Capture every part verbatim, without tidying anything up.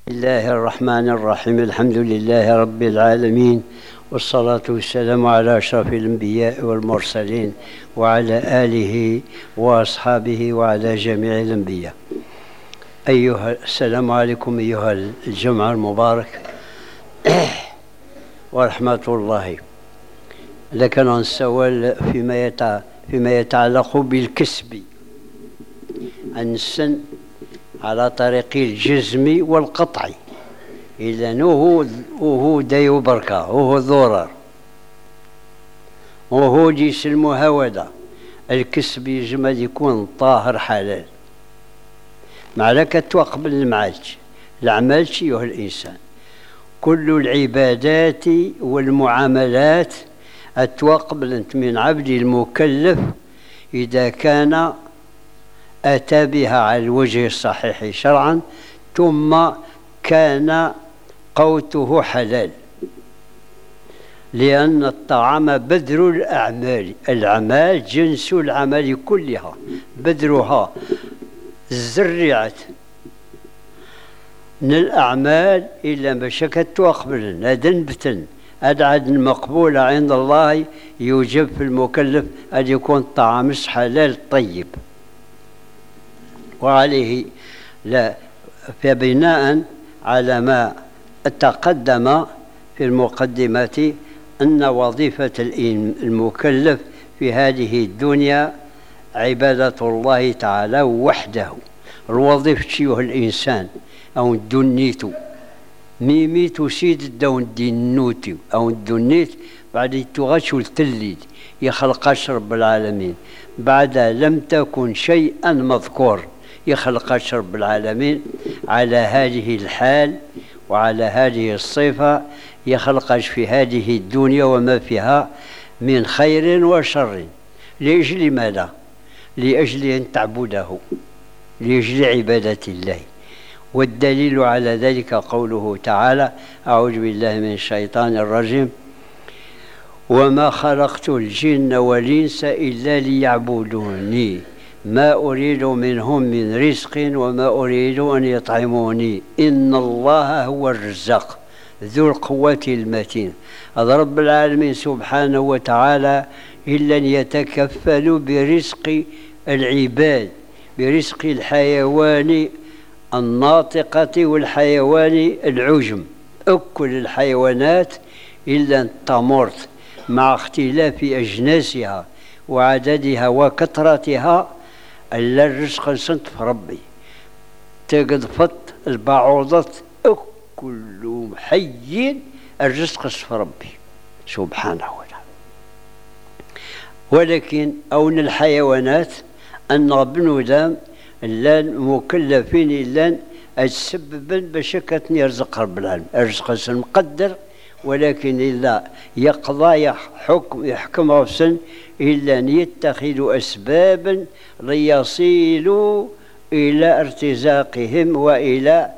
الله الرحمن الرحيم. الحمد لله رب العالمين، والصلاة والسلام على أشرف الأنبياء والمرسلين وعلى آله وأصحابه وعلى جميع الأنبياء. أيها السلام عليكم أيها الجمع المبارك ورحمة الله. لكن نسول فيما فيما يتعلق بالكسب عن السن على طريق الجزم والقطع. إذن هو هو دايو بركة، هو ضرر، وهو جيس المهاودة. الكسب يجب أن يكون طاهر حلال، مع لك توقبل المعالج الأعمال أيها الإنسان. كل العبادات والمعاملات أتوقبل أنت من عبد المكلف إذا كان أتى بها على الوجه الصحيح شرعا، ثم كان قوته حلال، لأن الطعام بذر الأعمال. الأعمال جنس العمل كلها، بذرها زرعت من الأعمال إلا مشكت توقبل هذا نبتن أدعد المقبولة عند الله. يوجب في المكلف أن يكون الطعام حلال طيب. وعليه لا فبناء على ما تقدم في المقدمة أن وظيفة المكلف في هذه الدنيا عبادة الله تعالى وحده. الوظيفة أيها الإنسان أو الدنيت ميميت سيد الدون دينوتي أو الدنيت بعد تغشو التليد يخلق رب العالمين بعد لم تكن شيئا مذكور. يخلق رب العالمين على هذه الحال وعلى هذه الصفة، يخلق في هذه الدنيا وما فيها من خير وشر. لأجل ماذا؟ لأجل أن تعبده، لأجل عبادة الله. والدليل على ذلك قوله تعالى: أعوذ بالله من الشيطان الرجيم: وما خلقت الجن والإنس إلا ليعبدوني ما أريد منهم من رزق وما أريد أن يطعموني إن الله هو الرزاق ذو القوة المتين. هذا رب العالمين سبحانه وتعالى إلا يتكفل برزق العباد، برزق الحيوان الناطقة والحيوان العجم. أكل الحيوانات إلا التمرت مع اختلاف أجناسها وعددها وكثرتها إلا الرزق صنف ربي. تقد فط البعوضة كل حي الرزق صنف ربي سبحانه وتعالى. ولكن أون الحيوانات أن ربنا دام اللان مكلفين اللان السببا بشكة يرزق رب العالمين. الرزق مقدر، ولكن إلا يقضى يحكم يحكم غفصا إلا أن يتخذوا أسبابا ليصلوا إلى ارتزاقهم وإلى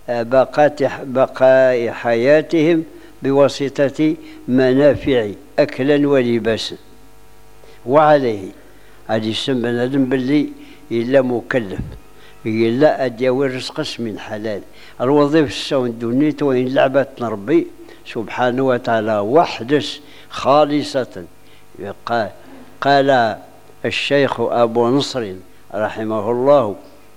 بقاء حياتهم بواسطة منافع أكلا ولباسا. وعليه هذه يسمى بنادم باللي إلا مكلف إلا أدياوي الرزق من حلال. الوظيفة السون دونيت وإن لعبت ربي سبحانه وتعالى وحدس خالصة. قال, قال الشيخ أبو نصر رحمه الله: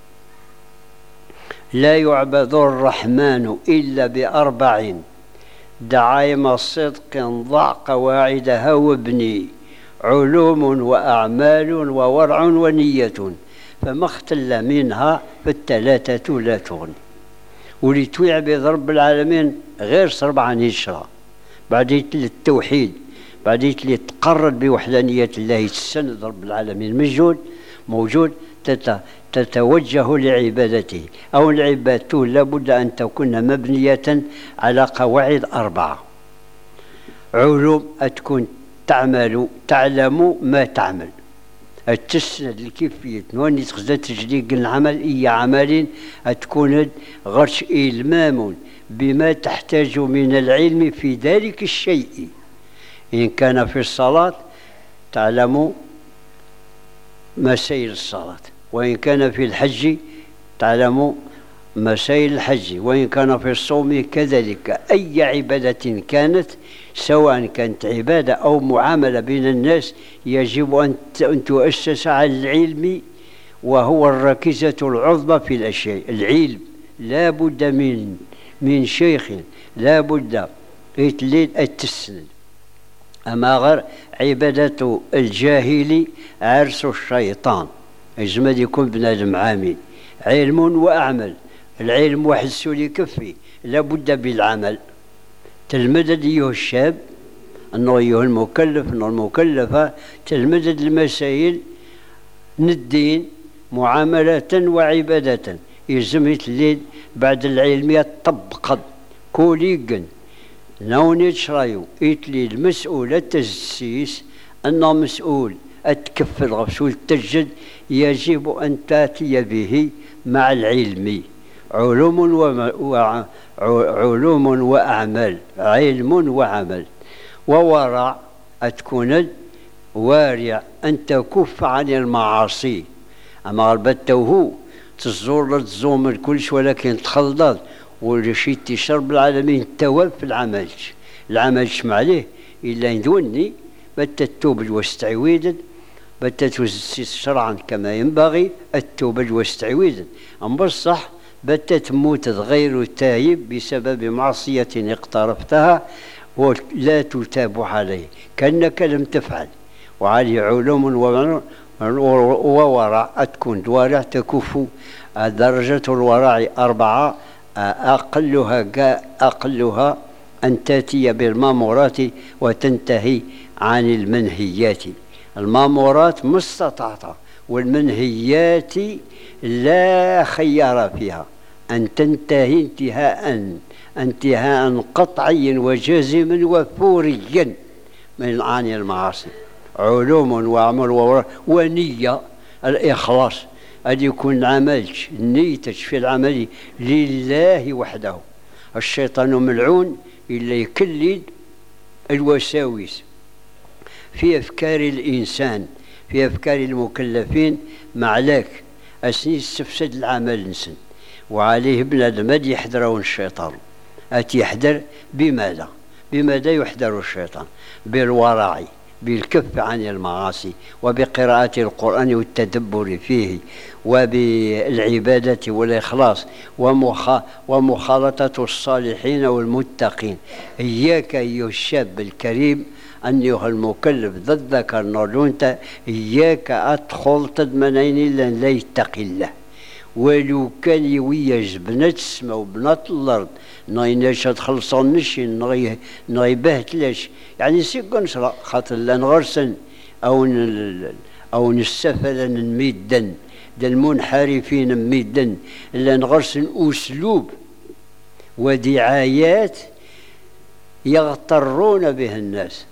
لا يعبد الرحمن إلا بأربع دعايم صدق ضع قواعدها وابني علوم وأعمال وورع ونية فما اختل منها فالثلاثة لا تغني. ولتعبد رب العالمين غير صرب عن يشرى بعد التوحيد، بعد تقرر بوحدانية الله تسند رب العالمين موجود موجود تتوجه لعبادته. أو العبادة لابد أن تكون مبنية على قواعد أربعة. علوم أتكون تعمل تعلم ما تعمل، التسند الكيفية نواني تخزى تجديق العمل إي عمل أتكون غرش إلمام بما تحتاج من العلم في ذلك الشيء. إن كان في الصلاة تعلم مسائل الصلاة، وإن كان في الحج تعلم مسائل الحج، وإن كان في الصوم كذلك. أي عبادة كانت، سواء كانت عبادة أو معاملة بين الناس، يجب أن تؤسس على العلم، وهو الركيزة العظمى في الأشياء. العلم لا بد من من شيخ، لا بد التسند. أما غير عبادة الجاهل عرس الشيطان. يجمد يكون بنادم عامل، علم وأعمل. العلم واحد سولي كفي، لا بد بالعمل. تلمدد أيها الشاب، أنه أيها المكلف، أنه المكلفة تلمدد المسائل الدين معاملة وعبادة. يلزم يتلين بعد العلم يطبق كوليقن نوني تشرايو يتلي المسؤول التجسيس، أنه مسؤول أتكفل غسول التجد، يجب أن تأتي به مع العلم. علوم و علوم وأعمال، علم وعمل وورع. أتكون وارع أن تكف عن المعاصي. أما غربته تزور تزوم الكلش، ولكن تخلط ولشي تشرب العالمين التواب في العمل. العمل شمع عليه إلا يدوني بتتوب واستعويدا، بتتوزيس شرعا كما ينبغي التوبة واستعويدا. أما بالصح بتتموت غير تايب بسبب معصية اقترفتها ولا تتاب عليه كأنك لم تفعل. وعليه علوم وورع. تكون دوارع تكف. درجة الورع أربعة، أقلها أقلها أن تأتي بالمامورات وتنتهي عن المنهيات. المامورات مستطاعة، والمنهيات لا خيار فيها، أن تنتهي انتهاء انتهاء قطعيا وجازما وفوريا من عن المعاصي. علوم وعمل ونية. الإخلاص أن يكون عملك نيتك في العمل لله وحده. الشيطان ملعون إلا يكلد الوساوس في أفكار الإنسان، في أفكار المكلفين. معلاك أسني استفسد العمل نسن، وعليه بنادم يحذرون الشيطان. أتي يحذر بماذا؟ بماذا يحذر الشيطان؟ بالورع، بالكف عن المعاصي، وبقراءة القرآن والتدبر فيه، وبالعبادة والإخلاص، ومخالطة الصالحين والمتقين. إياك أيها الشاب الكريم، أيها المكلف ضد ذكر نرجونت، إياك أدخل تضمنين لن لا يتقي الله. ولو كان يويج بنات السماء وبنات الأرض نايناش تخلصون نشي نغي نغيبهت لاش، يعني سيكون شرا خاطر لا نغرسن أو ن أو نستفل نميدن المنحرفين ميدن، لا نغرسن أسلوب ودعايات يغترون به الناس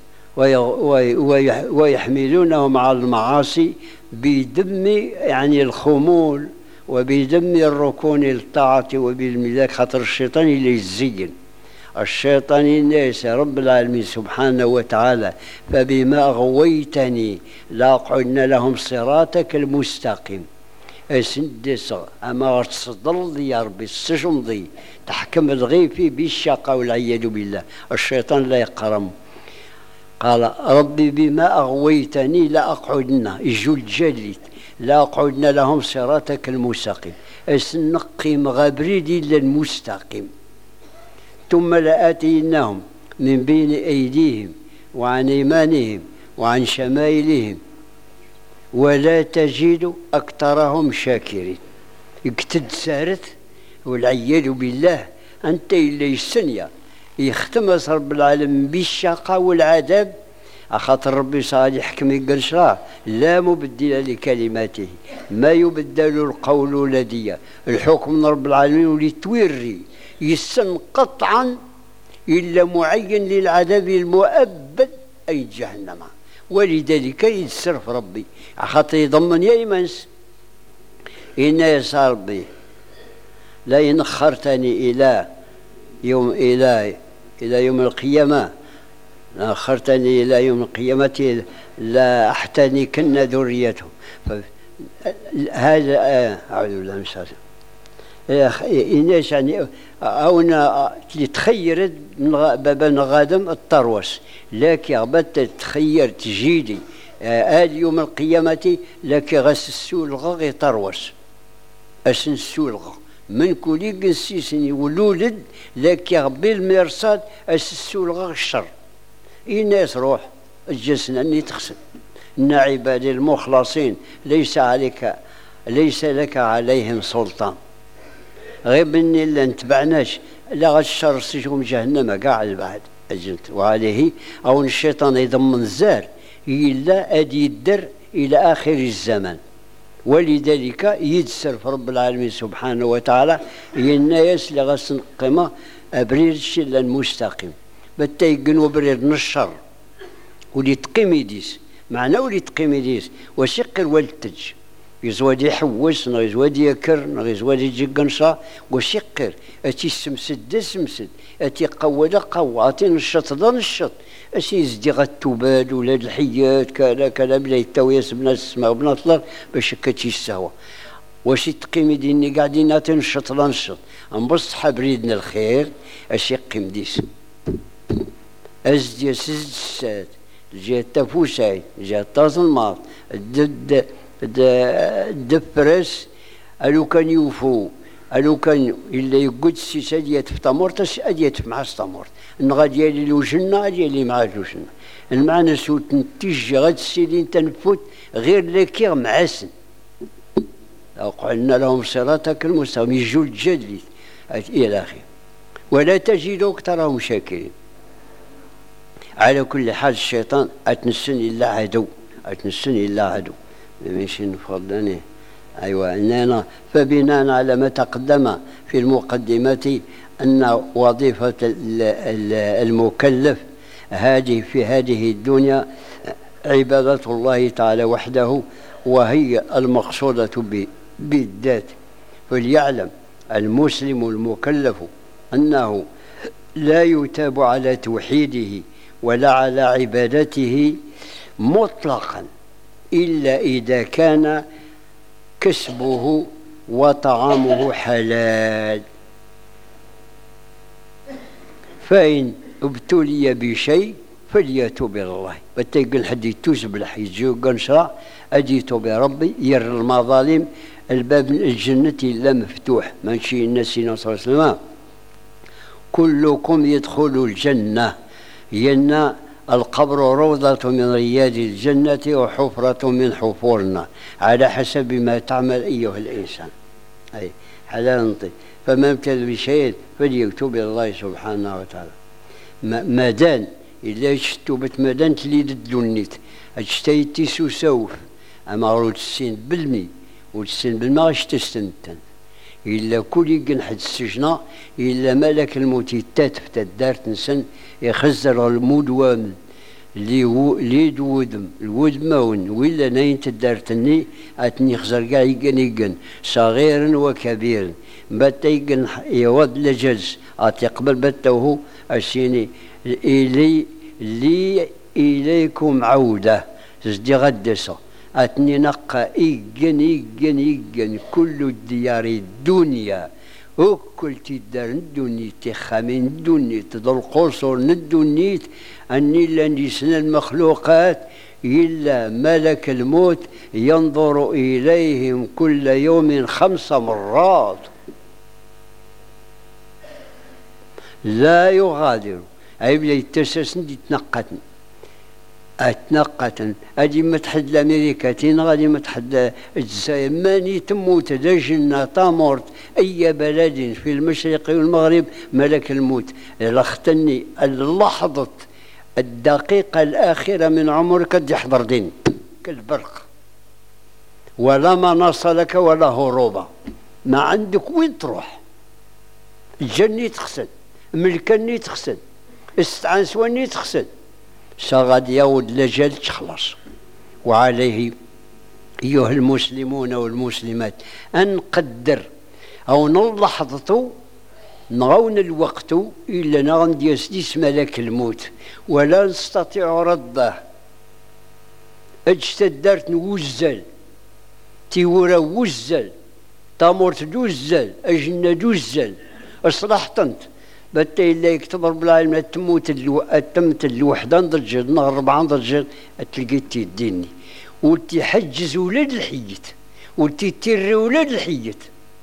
ويحملونهم على المعاصي بدم يعني الخمول وبدم الركون للطاعة وبالملاك. خاطر الشيطان اللي يزين الشيطان الناس رب العالمين سبحانه وتعالى، فبما أغويتني لأقعدن لهم صراطك المستقيم. اسندس أما تصدل يا ربي السجن تحكم الغيفي بالشقاء والعياذ بالله. الشيطان لا يقرم. قال ربي بما أغويتني لأقعدن الجل جليت لأقعدن لهم صراطك المستقيم. اسنقي مغابريدي إلا المستقيم. ثم لآتينهم من بين أيديهم وعن أيمانهم وعن شمائلهم ولا تجد أكثرهم شاكرين. اكتد سارت والعياذ بالله. أنت إلا السنية يختم رب العالمين بالشقاء والعذاب. أخاطر ربي صالح كما يقول شراه لا مبدل لكلماته ما يبدل القول لدي. الحكم من رب العالمين ولتوري يسن قطعا إلا معين للعذاب المؤبد أي جهنم. ولذلك يتصرف ربي خاطر يضمن يا إيمانس إن يا ربي لئن أخرتني إلى يوم إلى إلى يوم القيامة أخرتني إلى يوم القيامة لا أحتنكن ذريته. هذا أعوذ بالله من الشيطان. إناش يعني أونا تخيرت بابا نغادم الطروس لكن غبت تخير تجيدي آل يوم القيامة لكن غس السولغة يطروس أسن السولغة من كل جنسيسني ولولد لكن غبي المرصاد أس السولغة الشر الناس روح الجسن أني تغسل إن عبادي المخلصين ليس عليك ليس لك عليهم سلطان غير مني اللي نتبعناش لا الشر سجون جهنم قاعد بعد أجلت وعليه أو الشيطان يضمن الزار إلا أدي يدر إلى آخر الزمان ولذلك يدسر في رب العالمين سبحانه وتعالى الناس اللي غسن قيمة أبرير الشلة المستقيم بتيقن وبرير الشر ولي تقيم يديس معنى ولي تقيم يديس وشقر والتج يزواد يحوس نغ يزواد يكر نغ يزواد يجي قنصة وشقر أتي سمسد سمسد أتي قوة قوة أتي نشط ذا نشط أتي يزدي غتوباد ولاد الحيات كذا كذا بلا يتويس بنا السماء بنا الأرض باش كتشي السهوة واش تقيم ديني قاعدين أتي نشط ذا نشط نبص حبريدنا الخير أش يقيم ديس أزدي سزد الساد جهة تفوساي جهة تازنماط الدد الدفرس ألو كان يوفو ألو كان إلا يقود السيس أديت في طمورت أديت مع الطمورت النغا ديالي لوجنا ديالي مع لوجنا المعنى سوت نتيجي غاد السيدين تنفوت غير لكيغ معسن قلنا لهم صراطك المستقيم يجوا الجدلي إلى آخره ولا تجد أكثرهم شاكرين على كل حال الشيطان أتنسن إلا عدو أتنسن إلا عدو ماشي نفضلني أيوة إننا فبناء على ما تقدم في المقدمة أن وظيفة المكلف هذه في هذه الدنيا عبادة الله تعالى وحده وهي المقصودة بالذات فليعلم المسلم المكلف أنه لا يتاب على توحيده ولا على عبادته مطلقا إلا إذا كان كسبه وطعامه حلال فإن ابتلي بشيء فليتوب إلى الله بتيقن حد يتوز بالحيجي قنشرة أجيت بربي ير المظالم الباب الجنة لا مفتوح ماشي الناس صلى الله عليه وسلم كلكم يدخل الجنة ين القبر روضة من رياض الجنة وحفرة من حفورنا على حسب ما تعمل أيها الإنسان أي حلال نطي فما ابتل بشيء فليكتب إلى الله سبحانه وتعالى مادان إلا شتوبت مادان تليد الدنيت أجتيتي سوسوف أما رود السين بالمي والسين بالما غاش تستنتن إلا كل يقن حد السجنة إلا ملك الموت يتاتف تدار تنسن يخزر المود وامن لي و... لي دودم الود ماون ولا نين تدار تني أتني خزر كاع يقن يقن صغير وكبير بات يقن يوض لجلس أتقبل باتوه أسيني إلي لي إليكم عودة زدي غدسة أتني نقى إيجن إيجن إيجن كل الديار الدنيا وكل تدار الدنيا تخامين الدنيا تضل قصر الدنيا أني لنسنا المخلوقات إلا ملك الموت ينظر إليهم كل يوم خمس مرات لا يغادر أي بلا يتسسن يتنقتن أتنقتن أدي متحد الأمريكا تين غادي متحد الجزائر ماني تموت دجنا تامورت أي بلد في المشرق والمغرب ملك الموت لختني اللحظة الدقيقة الآخرة من عمرك قد يحضر دين كالبرق ولا مناص لك ولا هروبة ما عندك وين تروح الجنة تخسد ملكني تخسد استعنسوني تخسد سغد يود لجل تخلص وعليه أيها المسلمون والمسلمات أن نقدر أو نلحظة نغون الوقت إلا نغن يسديس ملك الموت ولا نستطيع رده اجتدرت نوزل تيورا وزل تامورت دوزل أجنة دوزل أصلحت أنت بتا إلا يكتب رب العالمين تموت اللو... تمت الوحدة درجة نهار أربعة درجة تلقيت يديني ولتي حجز ولاد الحيت ولتي تيري ولاد الحيت.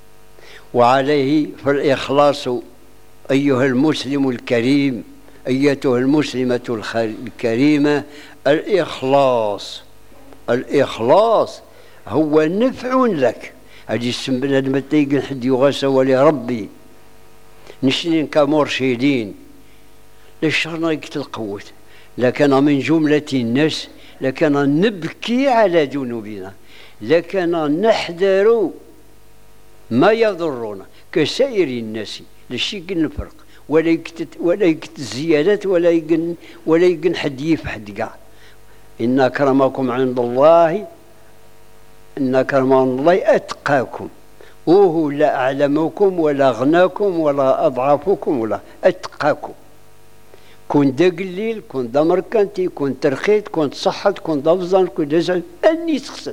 وعليه فالإخلاص أيها المسلم الكريم أيتها المسلمة الكريمة، الإخلاص الإخلاص هو نفع لك. هذه السم بنادم تيقن حد يغاسى ولي ربي نشنين كمرشدين للشر القوة، لكن من جملة الناس لكن نبكي على ذنوبنا، لكن نحذر ما يضرنا كسائر الناس. لشي يقن الفرق ولا يكت ولا يكت الزيادات ولا يقن ولا يقن حد يفحد كاع. إن أكرمكم عند الله إن أكرم عند الله أتقاكم، وهو لا أعلمكم ولا أغناكم ولا أضعفكم ولا أتقاكم. كون دا قليل كون دا مركنتي كون ترخيت كون تصحت كون دا فزان كون دا زعل أني تخسد.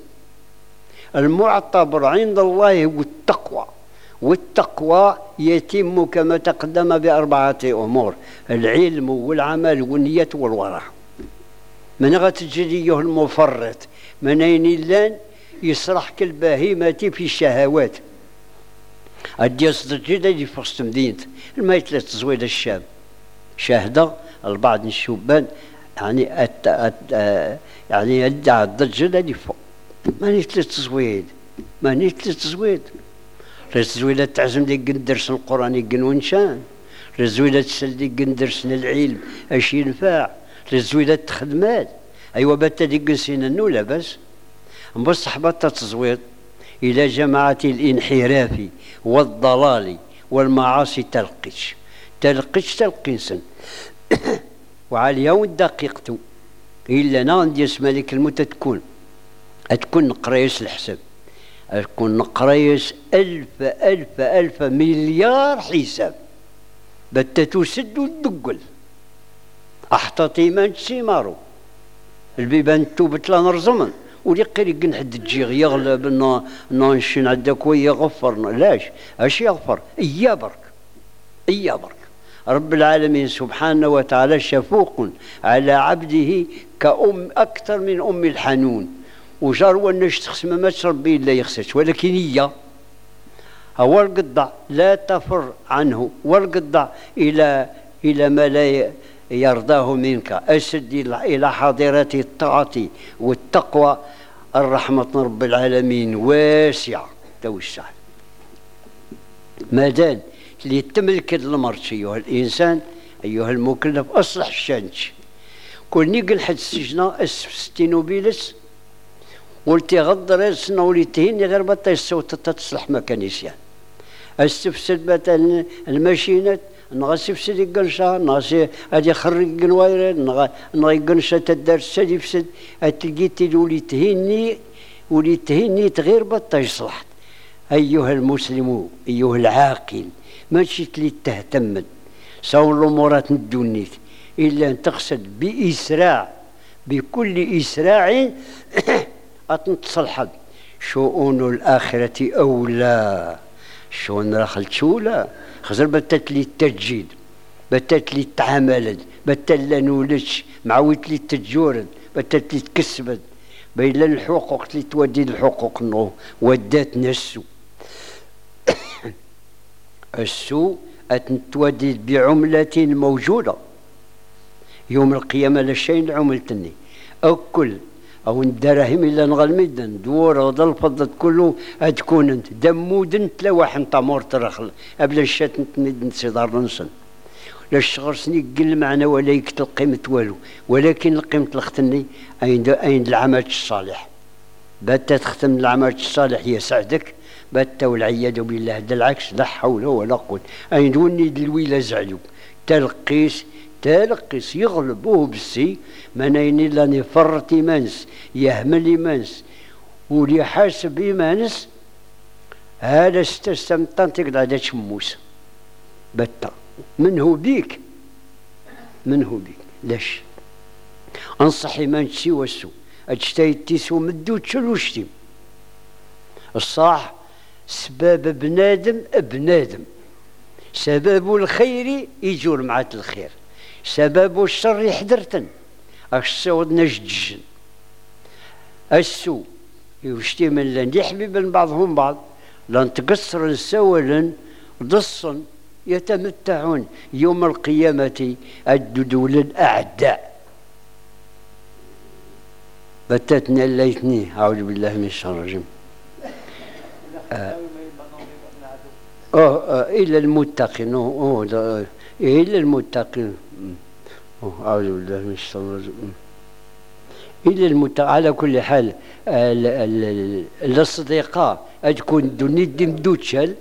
المعتبر عند الله هو التقوى، والتقوى يتم كما تقدم بأربعة أمور: العلم والعمل والنية والورع. من غتجريه المفرط من أين اللان يسرح كالبهيمة في الشهوات. أدي أصدر جدا اللي في وسط مدينة الميت لا تزويد الشاب شاهدة البعض الشبان يعني أت أت يعني أدعى الضجة اللي فوق ماني ثلاث تزويد ماني ثلاث تزويد. رزويلة تعزم ديك ندرس القرآن يقن ونشان، رزويلة تسل ديك ندرس العلم اش ينفع، رزويلة تخدمات أيوا باتا ديك نسينا نو لاباس. بصح باتا تزويد إلى جماعة الانحراف والضلال والمعاصي تلقيش تلقيش تلقينسن وعلى يوم دقيقته إلا ناندي اسم لك الموت تكون تكون نقريس الحساب تكون نقريس ألف ألف ألف مليار حساب بتا تسد وتدقل أحتطي ما تسيمارو البيبان توبت لا نرزمن ولي قريق نحد تجيغ يغلب نانشين عندك ويغفر لاش اش يغفر إيا برك إيا برك. رب العالمين سبحانه وتعالى شفوق على عبده كأم أكثر من أم الحنون، وجار ونش تخسم ما تربي إلا يخسش، ولكن هي هو القطع لا تفر عنه والقطع إلى إلى ما لا يرضاه منك. أسد إلى حاضرة الطاعة والتقوى. الرحمة رب العالمين واسعة توسع. مادام اللي تملك المرش أيها الإنسان أيها المكلف أصلح الشانش. كل نيقل حد السجنة الستين وبيلس ولتي غضر السنة ولتهين غير بطا الصوت تصلح مكان يسيان. السفسد مثلا الماشينات نغا سفسد يقنشا نغا هادي خرج قنوايرات نغا نغا يقنشا تدرس هادي فسد هتلقيتي ولي تهيني ولي تهيني تغير بطا يصلح. أيها المسلم أيها العاقل ماشي تلي تهتمد سول الأمورات ندونيت إلا أن تقصد بإسراع بكل إسراع أتنتصلحد. شؤون الآخرة أولى شؤون راخل شولا خزر بتات لي التجديد بتات لي التعاملات بتات لا نولش معويت لي التجورد بتات لي تكسبد بين الحقوق اللي تودي الحقوق نو ودات نسو السوء أتنتودي بعملة موجودة يوم القيامة لشين عملتني أكل أو الدراهم إلا نغلمدن دور هذا الفضل كله هتكون أنت دمودن تلوح أنت مور ترخل قبل الشات نتند نصدر نصن للشغر سني قل معنا ولا يكتل قيمة والو، ولكن القيمة الختني أين أين العمل الصالح باتا تختم العمل الصالح يسعدك باتا والعياذ بالله دا العكس لا حول ولا قوة. أين دوني دلويلة زعلو تلقيس تلقيس يغلبوه بالسي منين إلا نفرط إيمانس يهمل إيمانس ولي حاسب إيمانس هذا استستمتن تقدر هذا شموس بتا منه بيك منه بيك ليش أنصح إيمان تسي والسو أجتهد تيسو مدو تشلوشتي الصح سباب بنادم بنادم، سباب الخير يجور معة الخير، سباب الشر يحضرتن أكسود نجدجن السوء يوشتي من لن يحبب بعضهم بعض لن تقصر سولا ضصا يتمتعون يوم القيامة الددول الأعداء. بتتنا الليتني أعوذ بالله من الشر الرجيم. آه. أوه آه إلا المتقين، أوه أوه إلا المتقين، أعوذ بالله من الشر الرجيم. إلا المتقين. على كل حال الأصدقاء تكون دوني دمدوتشل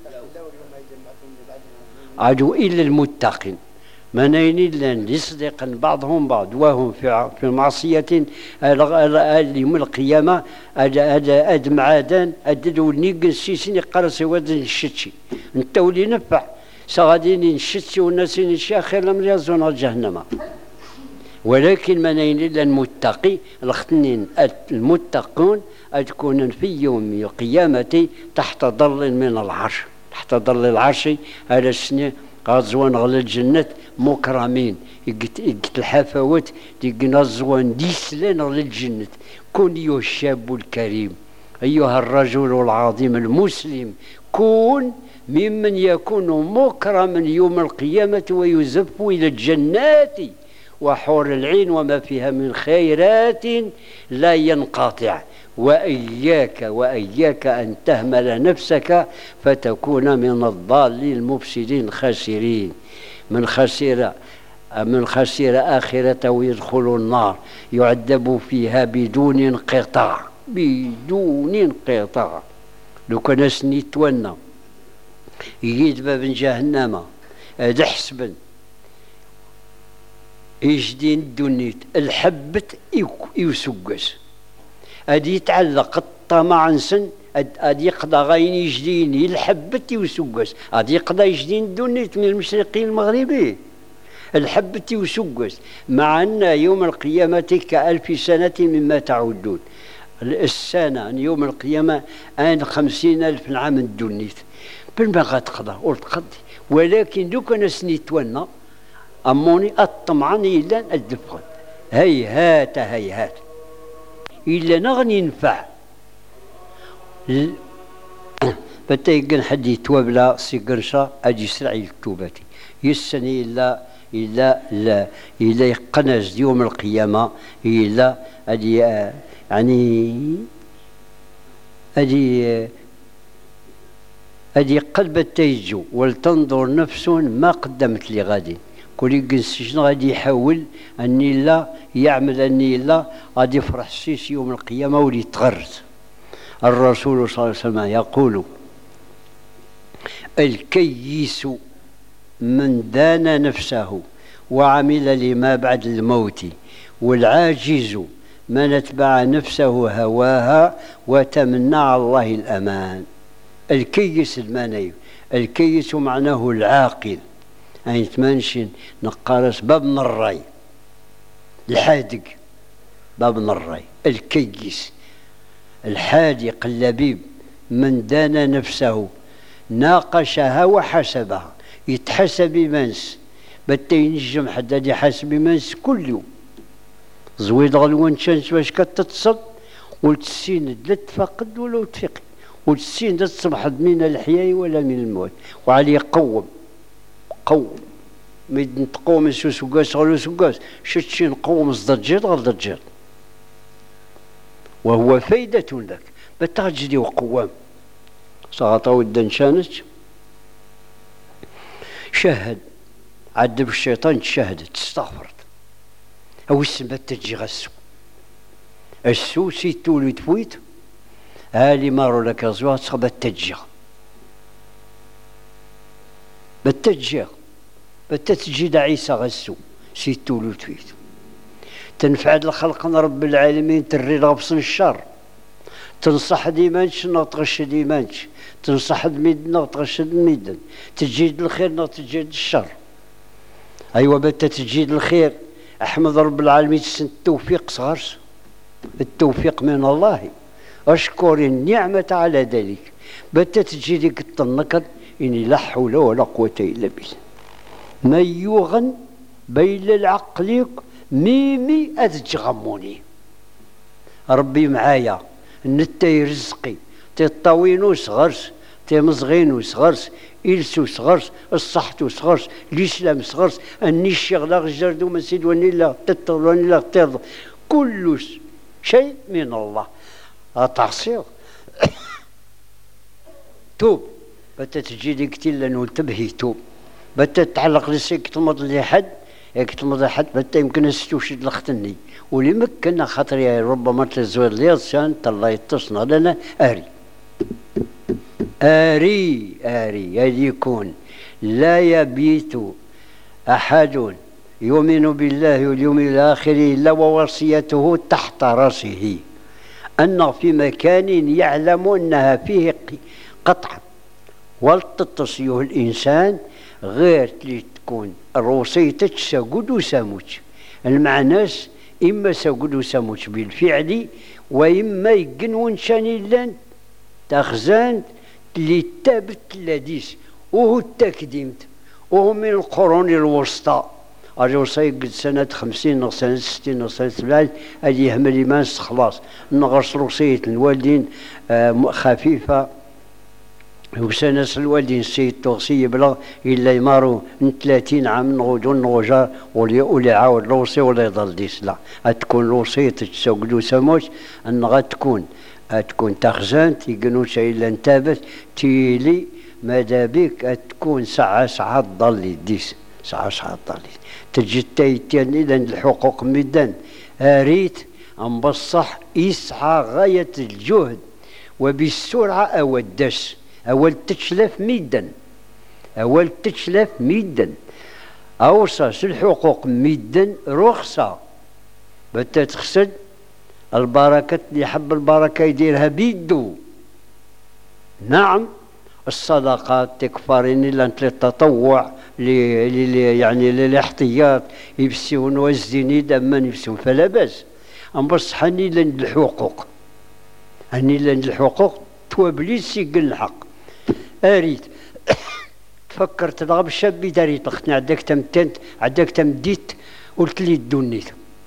عدو إلا المتقين منين لن يصدق بعضهم بعض وهم في في معصية يوم القيامة أد معادن أددو نيق السيسين قرص ودن الشتشي انت ولي نفع سغادين الشتشي والناس الشاخر لم يزون جهنم. ولكن منين لن المتقي الاختنين المتقون تكون في يوم القيامة تحت ظل من العرش، تحت ظل العرش على السنة غازوان غل الجنة مكرمين يقت الحفوات يقنزوان ديسلين غل الجنة. كن أيها الشاب الكريم أيها الرجل العظيم المسلم، كن ممن يكون مكرما يوم القيامة ويزف إلى الجنات وحور العين وما فيها من خيرات لا ينقطع. وإياك وإياك أن تهمل نفسك فتكون من الضالين المفسدين خاسرين. من خسر من خسر آخرته ويدخل النار يعذب فيها بدون انقطاع، بدون انقطاع. لو كان سنيتونا يجيد باب جهنم هذا حسبا يجدين الدنيت الحبت يسقس أدي يتعلق الطمع نسن أدي يقضى غاين يجدين الحبت يسقس أدي يقضى يجدين الدنيت من المشرقي المغربي الحبت يسقس. مع أن يوم القيامة كألف سنة مما تعودون. السنة يوم القيامة آن خمسين ألف عام الدنيت بالبغى تقضى وتقضي. ولكن لو كان سنيتونا أموني الطمعني إلا الدفق هيهات هيهات إلا نغني ينفع فتيقن حد يتوابلا سيقنشا أجي سرعي التوباتي يسني إلا إلا لا إلا يقنز يوم القيامة إلا أدي يعني أدي أدي قلب التيجو ولتنظر نفس ما قدمت لغد. كل يقنس شنو غادي يحاول أني لا يعمل أني لا غادي يفرح سيس يوم القيامة ولي تغرز. الرسول صلى الله عليه وسلم يقول الكيس من دان نفسه وعمل لما بعد الموت، والعاجز من اتبع نفسه هواها وتمنى على الله الأمان. الكيس المعنى الكيس معناه العاقل أي تمنشن نقارس باب من الراي الحادق باب من الراي. الكيس الحادق اللبيب من دان نفسه ناقشها وحسبها يتحسب منس بتينجم حداد يحاسب منس كل يوم زويد غلوان شانس باش كتتصد وتسين لا تفقد ولا تفقد وتسين لا تصبحد من الحياة ولا من الموت. وعليه قوم قوم ميد تقوم سو سكاس غلو سكاس شتشي نقوم صدجيت غير ضجيت وهو فايدة لك بتعجدي وقوام ساعطاو الدنشانش شهد عذب الشيطان تشهدت استغفرت او السمات تجي غسو السو سيتو اللي تفويت هالي مارو لك زوا تصبت تجي بتجي بتتجي عيسى غسو سيتو اللي تفويت تنفع الخلق رب العالمين تري غبص الشر تنصح ديمانش نطغش ديمانش تنصح الميدن نطغش الميدن تجيد الخير نتجيد الشر. أيوة بتا تجيد الخير أحمد رب العالمين تسن التوفيق صغرس التوفيق من الله أشكر النعمة على ذلك. بتا تجي ديك الطنكر إني لا حول ولا قوة إلا بالله ما يوغن بين العقليك ميمي أتجغموني ربي معايا نتاي رزقي تطاوينو صغرس تمزغينو صغرس إلسو صغرس الصحتو صغرس الإسلام صغرس أني الشغلة غجردو من سيد واني لا تطل واني لا ترضى كل شيء من الله أتعصير توب بتا تجي ديك تيلا ننتبهي توب بتا تعلق لسيك تمض لي حد ياك تمض حد بتا يمكن استوشد لختني ولي مكنا خاطري ربما تزوير لي شان الله يتصنع لنا أري آري آري يكون لا يبيت أحد يؤمن بالله واليوم الآخر إلا ووصيته تحت رأسه أن في مكان يعلم أنها فيه قطع والتتصيه الإنسان غير تكون الوصية تسجد وساموت المعناس إما سجد وساموت بالفعل وإما يقنون شاني لان تخزان اللي تابت لديس وهو التقديمت وهو من القرون الوسطى الوصية قد سنة خمسين سنة ستين سنة سبعين هذه يهمل ما خلاص نغرس وصية الوالدين خفيفة وسنة الوالدين السيد توصية بلا إلا يمارو من ثلاثين عام نغودون نغوجا ولا عاود الوصية ولا يضل ديس لا تكون الوصية تسوقدو سموش أن غتكون تكون تخزنت يقنون شيء إلا انتابت تيلي ماذا بك تكون ساعة ساعة تضلي ديس ساعة ساعة تضلي تجي تايتين إذا الحقوق مدن أريد أن بصح يسعى غاية الجهد وبالسرعة أو الدس أول تتشلف ميدا أول تتشلف ميدا أوصى الحقوق ميدا رخصة بتا تخسد البركة اللي يحب البركة يديرها بيدو نعم الصدقات تكفرين إلا أنت للتطوع لي يعني للاحتياط يبسيون وزيني دما يبسيون فلا بأس أم بصح هني لند الحقوق هني لند الحقوق توابليس يقل الحق أريد تفكر تضرب الشاب داري تختني عداك تمتنت عداك تمديت قلت لي دونيت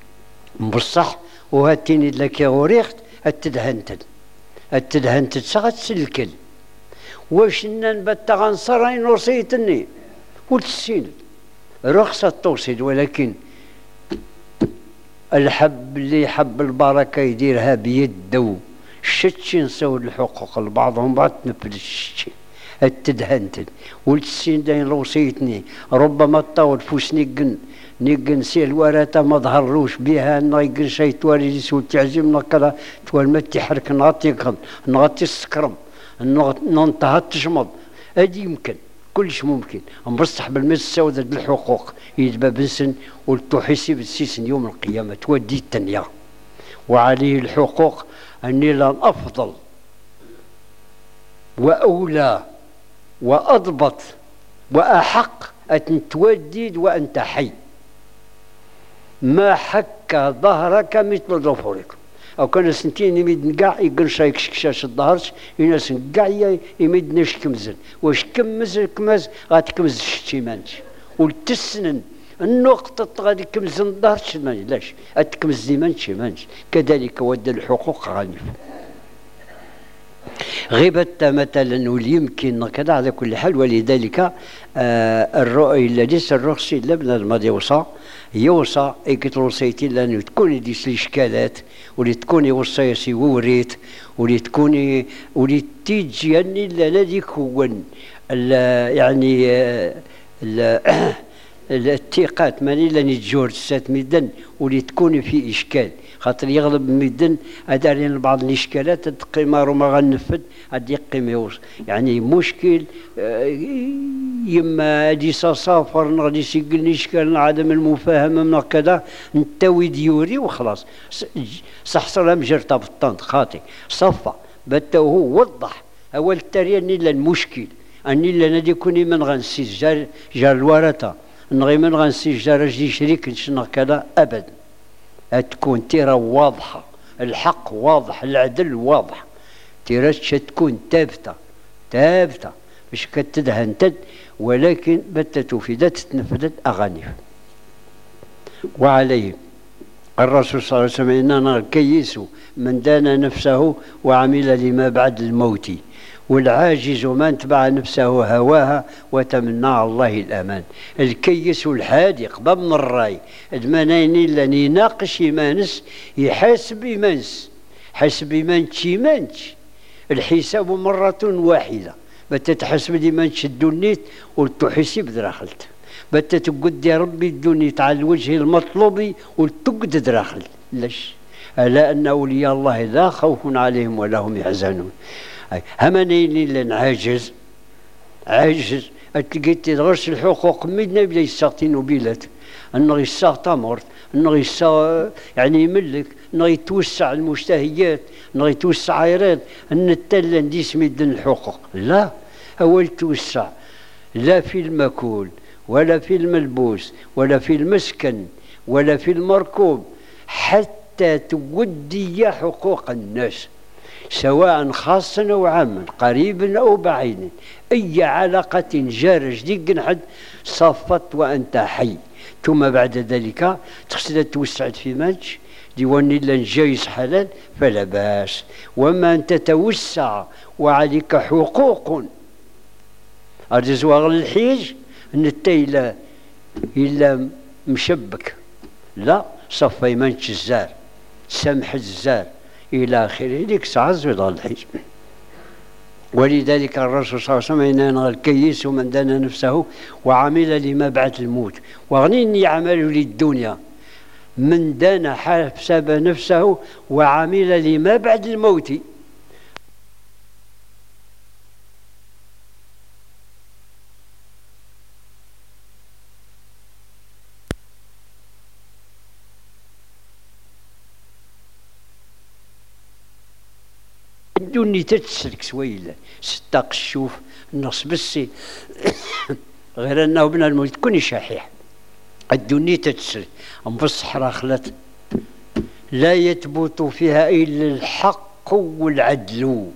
بصح وهاتيني لك يا غوريخت التدهنتل التدهنتل ساعة تسلكل واش نبت غنصرين وصيتني قلت السين رخصة توصيد ولكن الحب اللي يحب البركة يديرها بيده الشتشي نسود الحقوق لبعضهم بعض تنفذ الشتشي التدهنتل قلت السين داين وصيتني ربما تطول فوس نقن نقن سيل ورثة ما ظهرلوش بها نقن شي توالي يسول تعزيم نقرا توال ما تحرك نغطي يقن نغطي السكرم ننتهى تشمض هادي يمكن كلش ممكن نبصح بالمس السوداء بالحقوق يدبا بنسن والتحسب السيسن يوم القيامة تودي التنيا وعليه الحقوق أني لن أفضل وأولى وأضبط وأحق أن تودد وأنت حي ما حك ظهرك مثل ظفرك أو كان سنتين يمد نقع يقول شايك شكشاش الظهرش يناس نقع يمد نش كمزن واش كمز كمز غاتكمز الشتيمانش والتسنن النقطة غادي كمزن الظهرش لاش أتكمز ديمانش مانش كذلك ود الحقوق غانف غيبة مثلا واليمكن كذا على كل حال ولذلك آه الرؤي الذي الرخصي لابن الماضي يوصى يوصى ايكت الوصيتي لأنه تكون ديس الإشكالات واللي تكون وصيتي ووريت واللي تكون واللي تيجي يعني الذي يكون يعني آه الثقات ماني لاني تجور سات ميدن واللي تكون في إشكال خاطر يغلب ميدن أدارين بعض الإشكالات تقيمار وما غنفد هاد يقيم يوص يعني مشكل يما هادي سافر غادي يسجلني إشكال عدم المفاهمة من كذا نتاوي ديوري وخلاص صح صرا مجرطة بالطنط خاطي صفى بتا هو وضح أول تريان إلا المشكل أني لا نادي كوني من غنسيس جار جار الورثة نغي من غنسيس جار جدي شريك نشنا كذا أبدا تكون تيرا واضحة الحق واضح العدل واضح تيرا تكون ثابتة ثابتة مش كتدهن تد، ولكن بتت فدت تنفذت أغانيه. وعليه الرسول صلى الله عليه وسلم إننا كيس من دان نفسه وعمل لما بعد الموت، والعاجز من تبع نفسه هواها وتمنى على الله الأمان. الكيس الحادق باب من الراي المناين اللي يناقش إيمانس يحاسب إيمانس، حسب إيمانش إيمانش الحساب مرة واحدة. بتتحسب ديما تشدو النيت وتحسب دراخلت، بتتقد يا ربي الدنيت على الوجه المطلوب وتقد دراخل. ليش؟ ألا أن أولياء الله لا خوف عليهم ولا هم يحزنون. همنين اللي نعاجز عاجز أتلقيت تغرس الحقوق مدنا بلا يستغطينو بيلات أنه يستغطى مرت، أنه يستغ... يعني يملك، أنه يتوسع المشتهيات، أنه يتوسع عيرات، أن التل نديس مدن الحقوق. لا، أول توسع لا في المأكول ولا في الملبوس ولا في المسكن ولا في المركوب، حتى تودي حقوق الناس سواء خاصا أو عاما، قريبا أو بعيدا. أي علاقة جارج ديك حد صفت وأنت حي. ثم بعد ذلك تقصد توسعت في مالك ديوان إلا جايز حلال فلا باس. وما أنت توسع وعليك حقوق أرجزوا الحيج أن التيلة إلا مشبك، لا صفي منش الزار سمح الزار إلى آخره، ديك ساعة زويد الحيج. ولذلك الرسول صلى الله عليه وسلم إننا الكيس من دان نفسه وعمل لما بعد الموت. وغنين يعمل للدنيا من دان حسب نفسه وعمل لما بعد الموت. الدنيا تتسلك سويلة ستاق الشوف النص بسي غير أنه بنا الموت كوني شحيح. الدنيا تتسلك أم في الصحراء خلت لا يثبت فيها إلا الحق والعدل.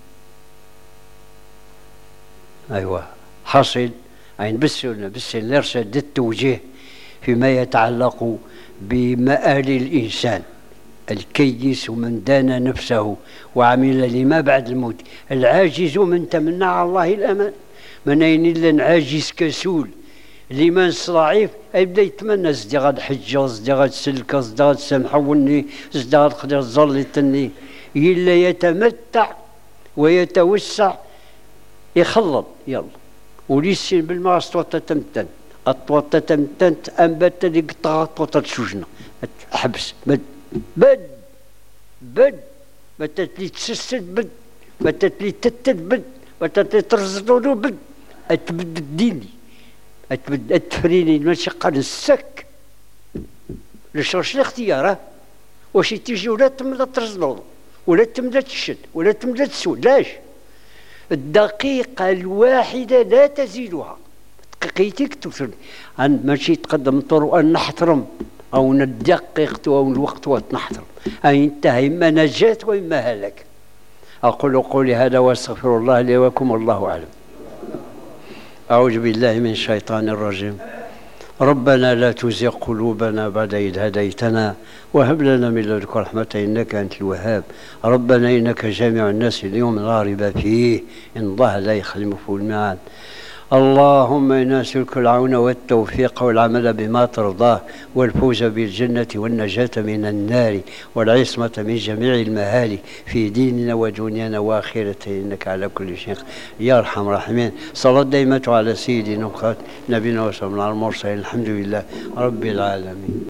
أيوة حاصل عين بس بس الإرشاد التوجيه فيما يتعلق بمآل الإنسان. الكيس من دان نفسه وعمل لما بعد الموت. العاجز من تمنى على الله الأمان، من أين إلا عاجز كسول لمن ضعيف يبدا يتمنى زدي غاد حجه زدي غاد سلكه زدي غاد سامحوني زدي غاد قدر ظلتني، إلا يتمتع ويتوسع يخلط يلا وليسين بالماء أسطوطة تمتن أطوطة تمتن أنبت اللي قطعة أطوطة شجنة حبس بد بد بد بتت لي تسسد بد بتت لي تتد بد بتت لي ترزدودو بد أتبد الديني أتبد أتفريني المشقة للسك لشرش الاختيار. واش تيجي ولا تمدا ترزدودو ولا تمدا تشد ولا تمدا تسود، لاش؟ الدقيقة الواحدة لا تزيدها. دقيقتك تكثر عند ماشي تقدم طرق أن نحترم أو ندقق أو الوقت وتنحترم، أي انتهى إما نجاة وإما هلك. أقول قولي هذا وأستغفر الله لي ولكم والله أعلم. أعوذ بالله من الشيطان الرجيم. ربنا لا تزغ قلوبنا بعد إذ هديتنا وهب لنا من لدنك رحمة إنك أنت الوهاب. ربنا إنك جامع الناس اليوم لا ريب فيه إن الله لا يخلف الميعاد. اللهم إنا نسألك العون والتوفيق والعمل بما ترضاه والفوز بالجنة والنجاة من النار والعصمة من جميع المهالك في ديننا ودنيانا وآخرتنا إنك على كل شيء يا أرحم الراحمين. صلاة دائمة على سيدنا نبينا وسلم على المرسلين الحمد لله رب العالمين.